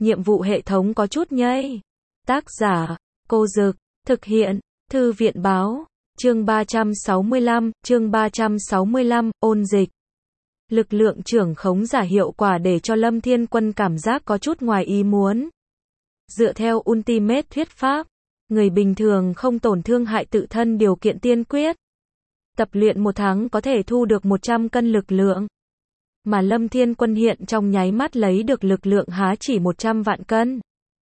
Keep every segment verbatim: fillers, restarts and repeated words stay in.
nhiệm vụ hệ thống có chút nhây. Tác giả, Cô Dực, thực hiện, Thư viện Báo, chương ba trăm sáu mươi lăm, chương ba trăm sáu mươi lăm, ôn dịch. Lực lượng trưởng khống giả hiệu quả để cho Lâm Thiên Quân cảm giác có chút ngoài ý muốn. Dựa theo Ultimate thuyết pháp, người bình thường không tổn thương hại tự thân điều kiện tiên quyết. Tập luyện một tháng có thể thu được một trăm cân lực lượng. Mà Lâm Thiên Quân hiện trong nháy mắt lấy được lực lượng há chỉ một trăm vạn cân.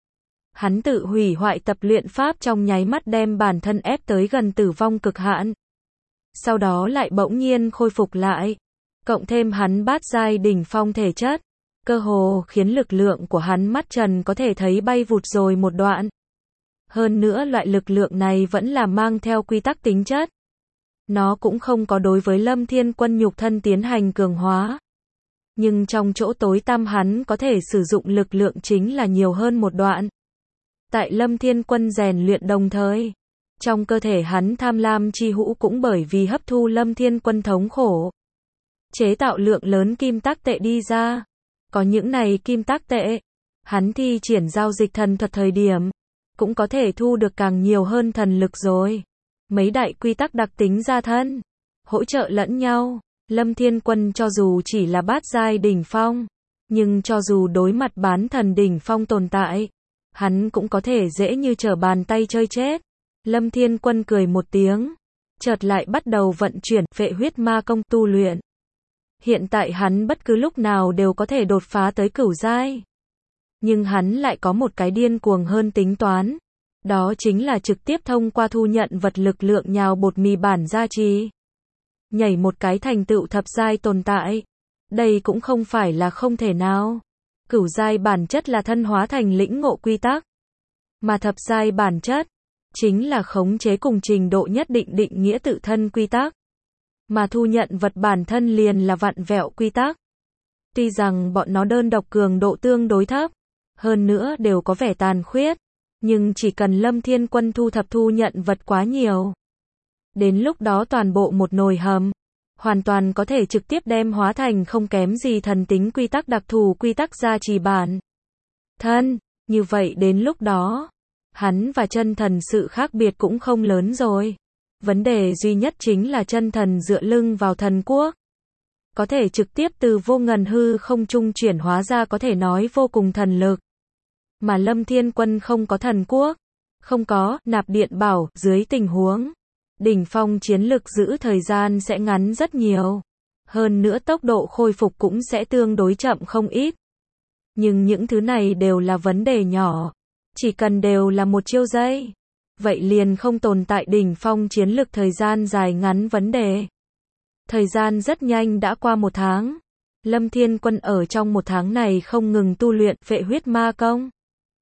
Hắn tự hủy hoại tập luyện pháp trong nháy mắt đem bản thân ép tới gần tử vong cực hạn. Sau đó lại bỗng nhiên khôi phục lại. Cộng thêm hắn bát giai đỉnh phong thể chất. Cơ hồ khiến lực lượng của hắn mắt trần có thể thấy bay vụt rồi một đoạn. Hơn nữa loại lực lượng này vẫn là mang theo quy tắc tính chất. Nó cũng không có đối với Lâm Thiên Quân nhục thân tiến hành cường hóa. Nhưng trong chỗ tối tăm hắn có thể sử dụng lực lượng chính là nhiều hơn một đoạn. Tại Lâm Thiên Quân rèn luyện đồng thời, trong cơ thể hắn tham lam chi hũ cũng bởi vì hấp thu Lâm Thiên Quân thống khổ. Chế tạo lượng lớn kim tắc tệ đi ra. Có những này kim tắc tệ, hắn thi triển giao dịch thần thuật thời điểm, cũng có thể thu được càng nhiều hơn thần lực rồi. Mấy đại quy tắc đặc tính gia thân, hỗ trợ lẫn nhau. Lâm Thiên Quân cho dù chỉ là bát giai đỉnh phong, nhưng cho dù đối mặt bán thần đỉnh phong tồn tại, hắn cũng có thể dễ như trở bàn tay chơi chết. Lâm Thiên Quân cười một tiếng, chợt lại bắt đầu vận chuyển phệ huyết ma công tu luyện. Hiện tại hắn bất cứ lúc nào đều có thể đột phá tới cửu giai. Nhưng hắn lại có một cái điên cuồng hơn tính toán. Đó chính là trực tiếp thông qua thu nhận vật lực lượng nhào bột mì bản gia trì. Nhảy một cái thành tựu thập giai tồn tại. Đây cũng không phải là không thể nào. Cửu giai bản chất là thân hóa thành lĩnh ngộ quy tắc. Mà thập giai bản chất, chính là khống chế cùng trình độ nhất định định nghĩa tự thân quy tắc. Mà thu nhận vật bản thân liền là vặn vẹo quy tắc. Tuy rằng bọn nó đơn độc cường độ tương đối thấp, hơn nữa đều có vẻ tàn khuyết, nhưng chỉ cần Lâm Thiên Quân thu thập thu nhận vật quá nhiều. Đến lúc đó toàn bộ một nồi hầm, hoàn toàn có thể trực tiếp đem hóa thành không kém gì thần tính quy tắc đặc thù quy tắc gia trì bản thân. Như vậy đến lúc đó, hắn và chân thần sự khác biệt cũng không lớn rồi. Vấn đề duy nhất chính là chân thần dựa lưng vào thần quốc. Có thể trực tiếp từ vô ngần hư không trung chuyển hóa ra có thể nói vô cùng thần lực. Mà Lâm Thiên Quân không có thần quốc, không có nạp điện bảo dưới tình huống. Đỉnh phong chiến lực giữ thời gian sẽ ngắn rất nhiều. Hơn nữa tốc độ khôi phục cũng sẽ tương đối chậm không ít. Nhưng những thứ này đều là vấn đề nhỏ. Chỉ cần đều là một chiêu giây. Vậy liền không tồn tại đỉnh phong chiến lực thời gian dài ngắn vấn đề. Thời gian rất nhanh đã qua một tháng. Lâm Thiên Quân ở trong một tháng này không ngừng tu luyện phệ huyết ma công.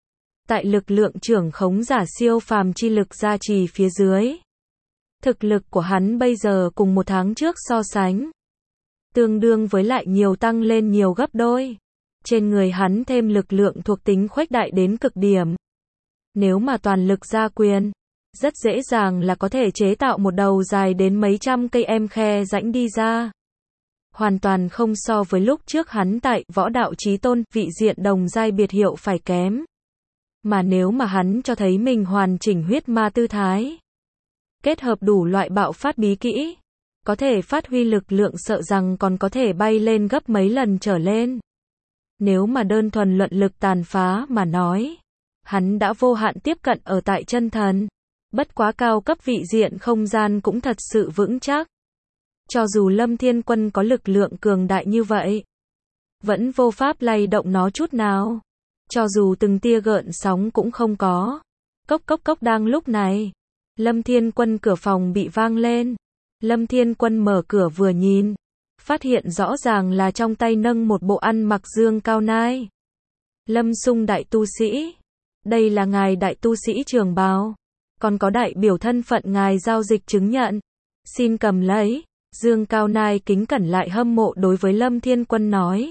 Tại lực lượng trưởng khống giả siêu phàm chi lực gia trì phía dưới. Thực lực của hắn bây giờ cùng một tháng trước so sánh. Tương đương với lại nhiều tăng lên nhiều gấp đôi. Trên người hắn thêm lực lượng thuộc tính khuếch đại đến cực điểm. Nếu mà toàn lực ra quyền, rất dễ dàng là có thể chế tạo một đầu dài đến mấy trăm cây em khe rãnh đi ra. Hoàn toàn không so với lúc trước hắn tại võ đạo chí tôn, vị diện đồng giai biệt hiệu phải kém. Mà nếu mà hắn cho thấy mình hoàn chỉnh huyết ma tư thái, kết hợp đủ loại bạo phát bí kỹ, có thể phát huy lực lượng sợ rằng còn có thể bay lên gấp mấy lần trở lên. Nếu mà đơn thuần luận lực tàn phá mà nói, hắn đã vô hạn tiếp cận ở tại chân thần. Bất quá cao cấp vị diện không gian cũng thật sự vững chắc. Cho dù Lâm Thiên Quân có lực lượng cường đại như vậy, vẫn vô pháp lay động nó chút nào. Cho dù từng tia gợn sóng cũng không có. Cốc cốc cốc đang lúc này, Lâm Thiên Quân cửa phòng bị vang lên. Lâm Thiên Quân mở cửa vừa nhìn, phát hiện rõ ràng là trong tay nâng một bộ ăn mặc Dương Cao Nai. Lâm Sung đại tu sĩ. Đây là ngài đại tu sĩ trường bào. Còn có đại biểu thân phận ngài giao dịch chứng nhận. Xin cầm lấy. Dương Cao Nai kính cẩn lại hâm mộ đối với Lâm Thiên Quân nói.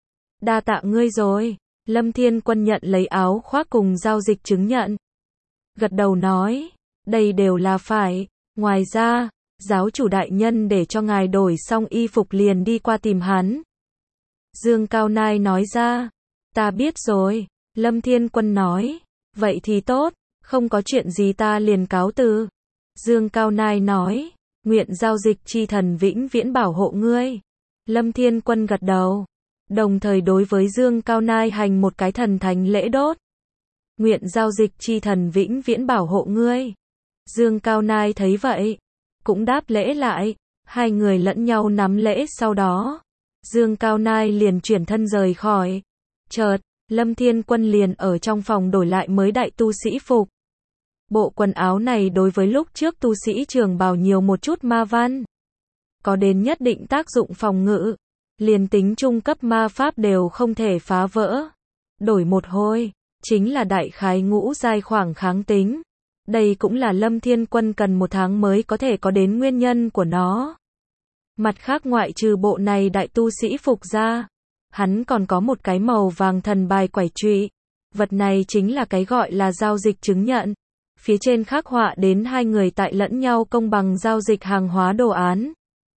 Đa tạ ngươi rồi. Lâm Thiên Quân nhận lấy áo khoác cùng giao dịch chứng nhận. Gật đầu nói. Đây đều là phải. Ngoài ra, giáo chủ đại nhân để cho ngài đổi xong y phục liền đi qua tìm hắn. Dương Cao Nai nói ra. Ta biết rồi. Lâm Thiên Quân nói. Vậy thì tốt, không có chuyện gì ta liền cáo từ. Dương Cao Nai nói. Nguyện giao dịch chi thần vĩnh viễn bảo hộ ngươi. Lâm Thiên Quân gật đầu. Đồng thời đối với Dương Cao Nai hành một cái thần thánh lễ đốt. Nguyện giao dịch chi thần vĩnh viễn bảo hộ ngươi. Dương Cao Nai thấy vậy, cũng đáp lễ lại. Hai người lẫn nhau nắm lễ sau đó. Dương Cao Nai liền chuyển thân rời khỏi. Chợt, Lâm Thiên Quân liền ở trong phòng đổi lại mới đại tu sĩ phục. Bộ quần áo này đối với lúc trước tu sĩ trường bào nhiều một chút ma văn. Có đến nhất định tác dụng phòng ngự. Liền tính trung cấp ma pháp đều không thể phá vỡ. Đổi một hồi, chính là đại khái ngũ giai khoảng kháng tính. Đây cũng là Lâm Thiên Quân cần một tháng mới có thể có đến nguyên nhân của nó. Mặt khác ngoại trừ bộ này đại tu sĩ phục ra, hắn còn có một cái màu vàng thần bài quẩy trụy. Vật này chính là cái gọi là giao dịch chứng nhận. Phía trên khắc họa đến hai người tại lẫn nhau công bằng giao dịch hàng hóa đồ án.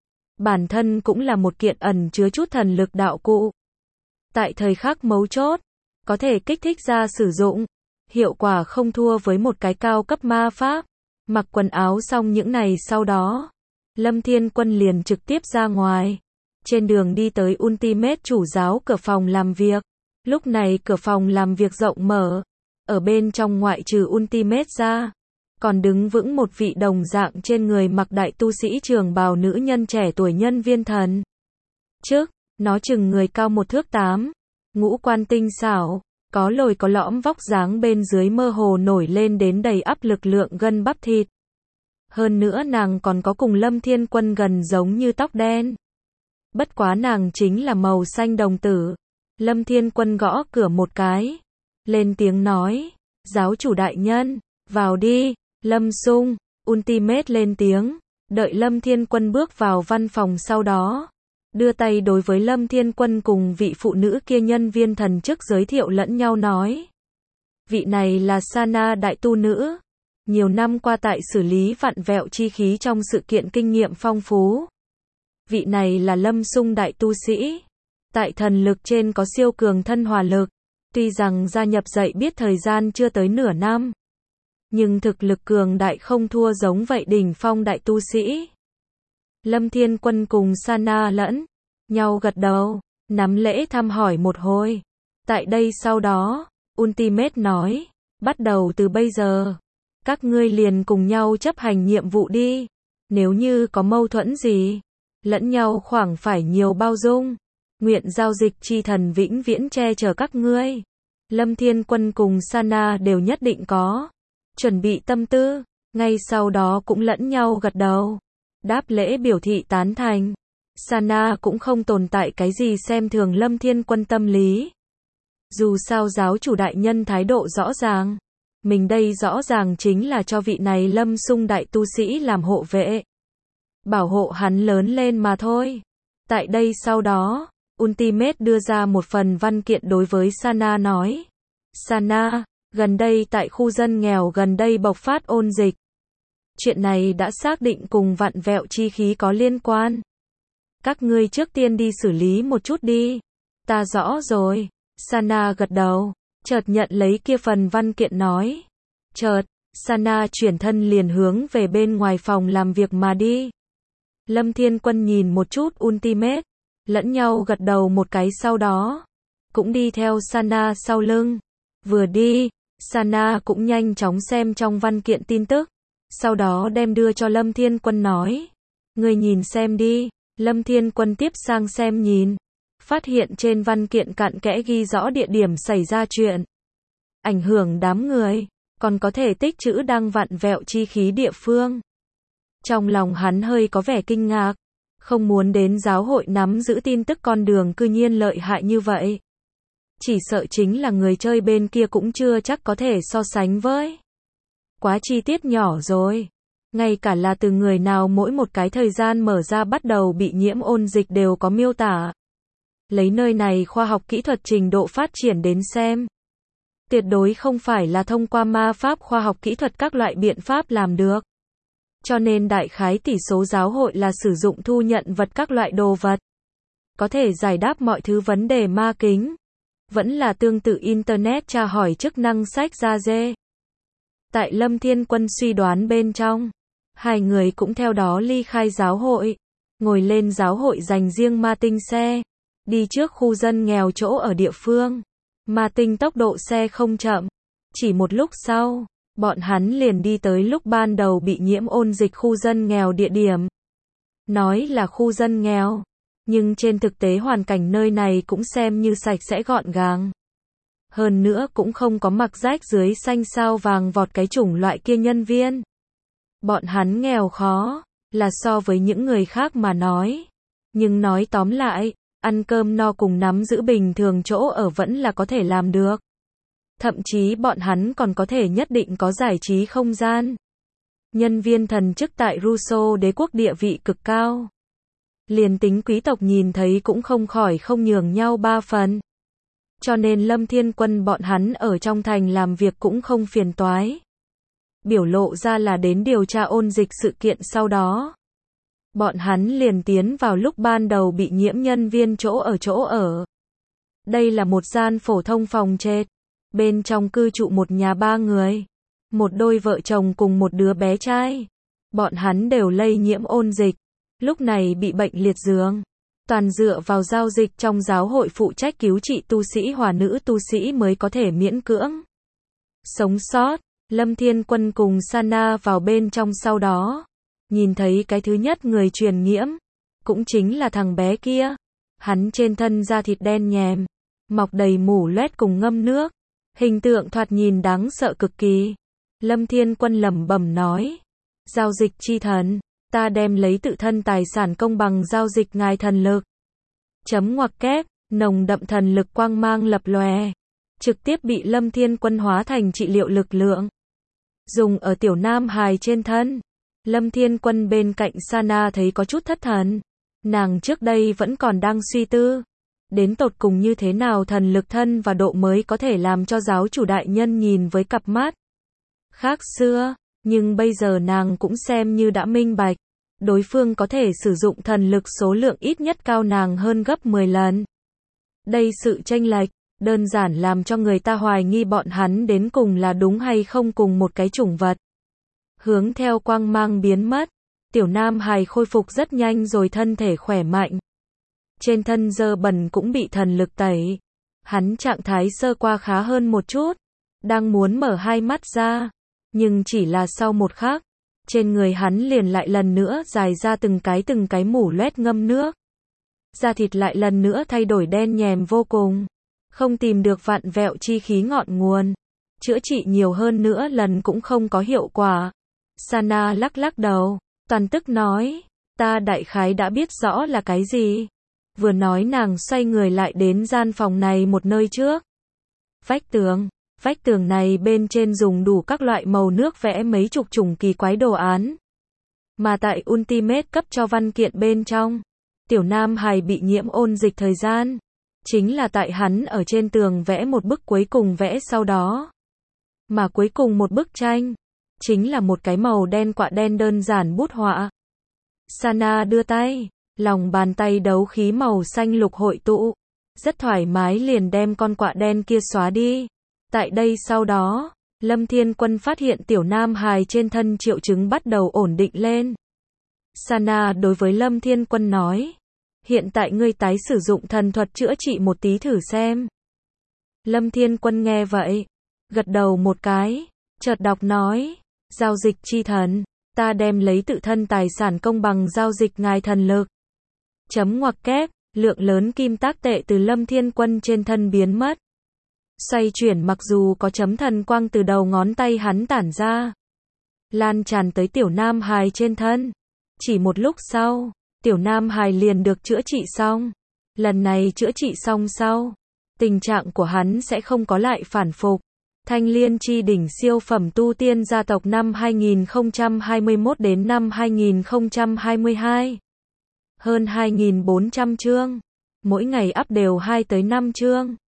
Bản thân cũng là một kiện ẩn chứa chút thần lực đạo cụ. Tại thời khắc mấu chốt, có thể kích thích ra sử dụng. Hiệu quả không thua với một cái cao cấp ma pháp. Mặc quần áo xong những này sau đó, Lâm Thiên Quân liền trực tiếp ra ngoài. Trên đường đi tới Ultimate chủ giáo cửa phòng làm việc. Lúc này cửa phòng làm việc rộng mở. Ở bên trong ngoại trừ Ultimate ra, còn đứng vững một vị đồng dạng trên người mặc đại tu sĩ trường bào nữ nhân trẻ tuổi nhân viên thần. Trước, nó chừng người cao một thước tám, ngũ quan tinh xảo, có lồi có lõm vóc dáng bên dưới mơ hồ nổi lên đến đầy ắp lực lượng gân bắp thịt. Hơn nữa nàng còn có cùng Lâm Thiên Quân gần giống như tóc đen. Bất quá nàng chính là màu xanh đồng tử. Lâm Thiên Quân gõ cửa một cái. Lên tiếng nói. Giáo chủ đại nhân, vào đi. Lâm Sung, Ultimate lên tiếng. Đợi Lâm Thiên Quân bước vào văn phòng sau đó. Đưa tay đối với Lâm Thiên Quân cùng vị phụ nữ kia nhân viên thần chức giới thiệu lẫn nhau nói. Vị này là Sana đại tu nữ. Nhiều năm qua tại xử lý vặn vẹo chi khí trong sự kiện kinh nghiệm phong phú. Vị này là Lâm Sung đại tu sĩ. Tại thần lực trên có siêu cường thân hòa lực. Tuy rằng gia nhập dạy biết thời gian chưa tới nửa năm. Nhưng thực lực cường đại không thua giống vậy đỉnh phong đại tu sĩ. Lâm Thiên Quân cùng Sana lẫn nhau gật đầu, nắm lễ thăm hỏi một hồi. Tại đây sau đó, Ultimate nói, bắt đầu từ bây giờ, các ngươi liền cùng nhau chấp hành nhiệm vụ đi. Nếu như có mâu thuẫn gì, lẫn nhau khoảng phải nhiều bao dung. Nguyện giao dịch chi thần vĩnh viễn che chở các ngươi. Lâm Thiên Quân cùng Sana đều nhất định có chuẩn bị tâm tư, ngay sau đó cũng lẫn nhau gật đầu. Đáp lễ biểu thị tán thành. Sana cũng không tồn tại cái gì xem thường Lâm Thiên Quân tâm lý. Dù sao giáo chủ đại nhân thái độ rõ ràng. Mình đây rõ ràng chính là cho vị này Lâm Sung đại tu sĩ làm hộ vệ. Bảo hộ hắn lớn lên mà thôi. Tại đây sau đó, Ultimate đưa ra một phần văn kiện đối với Sana nói. Sana, gần đây tại khu dân nghèo gần đây bộc phát ôn dịch. Chuyện này đã xác định cùng vặn vẹo chi khí có liên quan. Các ngươi trước tiên đi xử lý một chút đi. Ta rõ rồi. Sana gật đầu, chợt nhận lấy kia phần văn kiện nói. Chợt, Sana chuyển thân liền hướng về bên ngoài phòng làm việc mà đi. Lâm Thiên Quân nhìn một chút Ultimate, lẫn nhau gật đầu một cái sau đó, cũng đi theo Sana sau lưng. Vừa đi, Sana cũng nhanh chóng xem trong văn kiện tin tức, sau đó đem đưa cho Lâm Thiên Quân nói. Ngươi nhìn xem đi. Lâm Thiên Quân tiếp sang xem nhìn. Phát hiện trên văn kiện cặn kẽ ghi rõ địa điểm xảy ra chuyện. Ảnh hưởng đám người, còn có thể tích trữ đang vặn vẹo chi khí địa phương. Trong lòng hắn hơi có vẻ kinh ngạc. Không muốn đến giáo hội nắm giữ tin tức con đường cư nhiên lợi hại như vậy. Chỉ sợ chính là người chơi bên kia cũng chưa chắc có thể so sánh với. Quá chi tiết nhỏ rồi. Ngay cả là từ người nào mỗi một cái thời gian mở ra bắt đầu bị nhiễm ôn dịch đều có miêu tả. Lấy nơi này khoa học kỹ thuật trình độ phát triển đến xem. Tuyệt đối không phải là thông qua ma pháp khoa học kỹ thuật các loại biện pháp làm được. Cho nên đại khái tỷ số giáo hội là sử dụng thu nhận vật các loại đồ vật. Có thể giải đáp mọi thứ vấn đề ma kính. vẫn là tương tự Internet tra hỏi chức năng sách ra dê. Tại Lâm Thiên Quân suy đoán bên trong, hai người cũng theo đó ly khai giáo hội, ngồi lên giáo hội dành riêng ma tinh xe, đi trước khu dân nghèo chỗ ở địa phương. Ma tinh tốc độ xe không chậm, chỉ một lúc sau, bọn hắn liền đi tới lúc ban đầu bị nhiễm ôn dịch khu dân nghèo địa điểm. Nói là khu dân nghèo, nhưng trên thực tế hoàn cảnh nơi này cũng xem như sạch sẽ gọn gàng. Hơn nữa cũng không có mặc rách dưới xanh sao vàng vọt cái chủng loại kia nhân viên. Bọn hắn nghèo khó, là so với những người khác mà nói. Nhưng nói tóm lại, ăn cơm no cùng nắm giữ bình thường chỗ ở vẫn là có thể làm được. Thậm chí bọn hắn còn có thể nhất định có giải trí không gian. Nhân viên thần chức tại Russo đế quốc địa vị cực cao. Liền tính quý tộc nhìn thấy cũng không khỏi không nhường nhau ba phần. Cho nên Lâm Thiên Quân bọn hắn ở trong thành làm việc cũng không phiền toái. Biểu lộ ra là đến điều tra ôn dịch sự kiện sau đó. Bọn hắn liền tiến vào lúc ban đầu bị nhiễm nhân viên chỗ ở chỗ ở. Đây là một gian phổ thông phòng trệt. Bên trong cư trụ một nhà ba người. Một đôi vợ chồng cùng một đứa bé trai. Bọn hắn đều lây nhiễm ôn dịch. Lúc này bị bệnh liệt giường. Toàn dựa vào giao dịch trong giáo hội phụ trách cứu trị tu sĩ hòa nữ tu sĩ mới có thể miễn cưỡng sống sót. Lâm Thiên Quân cùng Sana vào bên trong sau đó. Nhìn thấy cái thứ nhất người truyền nhiễm. Cũng chính là thằng bé kia. Hắn trên thân da thịt đen nhèm. Mọc đầy mủ loét cùng ngâm nước. Hình tượng thoạt nhìn đáng sợ cực kỳ. Lâm Thiên Quân lẩm bẩm nói. Giao dịch chi thần. Ta đem lấy tự thân tài sản công bằng giao dịch ngài thần lực. Chấm ngoặc kép, nồng đậm thần lực quang mang lập lòe. Trực tiếp bị Lâm Thiên Quân hóa thành trị liệu lực lượng. Dùng ở tiểu nam hài trên thân. Lâm Thiên Quân bên cạnh Sana thấy có chút thất thần. Nàng trước đây vẫn còn đang suy tư. Đến tột cùng như thế nào thần lực thân và độ mới có thể làm cho giáo chủ đại nhân nhìn với cặp mắt khác xưa. Nhưng bây giờ nàng cũng xem như đã minh bạch. Đối phương có thể sử dụng thần lực số lượng ít nhất cao nàng hơn gấp mười lần. Đây sự chênh lệch, đơn giản làm cho người ta hoài nghi bọn hắn đến cùng là đúng hay không cùng một cái chủng vật. Hướng theo quang mang biến mất, tiểu nam hài khôi phục rất nhanh rồi thân thể khỏe mạnh. Trên thân dơ bẩn cũng bị thần lực tẩy. Hắn trạng thái sơ qua khá hơn một chút, đang muốn mở hai mắt ra, nhưng chỉ là sau một khắc. Trên người hắn liền lại lần nữa dài ra từng cái từng cái mủ loét ngâm nước. Da thịt lại lần nữa thay đổi đen nhèm vô cùng. Không tìm được vặn vẹo chi khí ngọn nguồn. Chữa trị nhiều hơn nữa lần cũng không có hiệu quả. Sana lắc lắc đầu. Toàn tức nói. Ta đại khái đã biết rõ là cái gì. Vừa nói nàng xoay người lại đến gian phòng này một nơi trước. Vách tường. Vách tường này bên trên dùng đủ các loại màu nước vẽ mấy chục chủng kỳ quái đồ án. Mà tại Ultimate cấp cho văn kiện bên trong, tiểu nam hài bị nhiễm ôn dịch thời gian. Chính là tại hắn ở trên tường vẽ một bức cuối cùng vẽ sau đó. Mà cuối cùng một bức tranh, chính là một cái màu đen quạ đen đơn giản bút họa. Sana đưa tay, lòng bàn tay đấu khí màu xanh lục hội tụ. Rất thoải mái liền đem con quạ đen kia xóa đi. Tại đây sau đó, Lâm Thiên Quân phát hiện tiểu nam hài trên thân triệu chứng bắt đầu ổn định lên. Sana đối với Lâm Thiên Quân nói. Hiện tại ngươi tái sử dụng thần thuật chữa trị một tí thử xem. Lâm Thiên Quân nghe vậy. Gật đầu một cái. Chợt đọc nói. Giao dịch chi thần. Ta đem lấy tự thân tài sản công bằng giao dịch ngài thần lực. Chấm ngoặc kép. Lượng lớn kim tác tệ từ Lâm Thiên Quân trên thân biến mất. Xoay chuyển mặc dù có chấm thần quang từ đầu ngón tay hắn tản ra. Lan tràn tới tiểu nam hài trên thân. Chỉ một lúc sau, tiểu nam hài liền được chữa trị xong. Lần này chữa trị xong sau, tình trạng của hắn sẽ không có lại phản phục. Thanh Liên chi đỉnh siêu phẩm tu tiên gia tộc năm hai nghìn không trăm hai mươi mốt đến năm hai nghìn không trăm hai mươi hai. Hơn hai nghìn bốn trăm chương. Mỗi ngày up đều hai tới năm chương.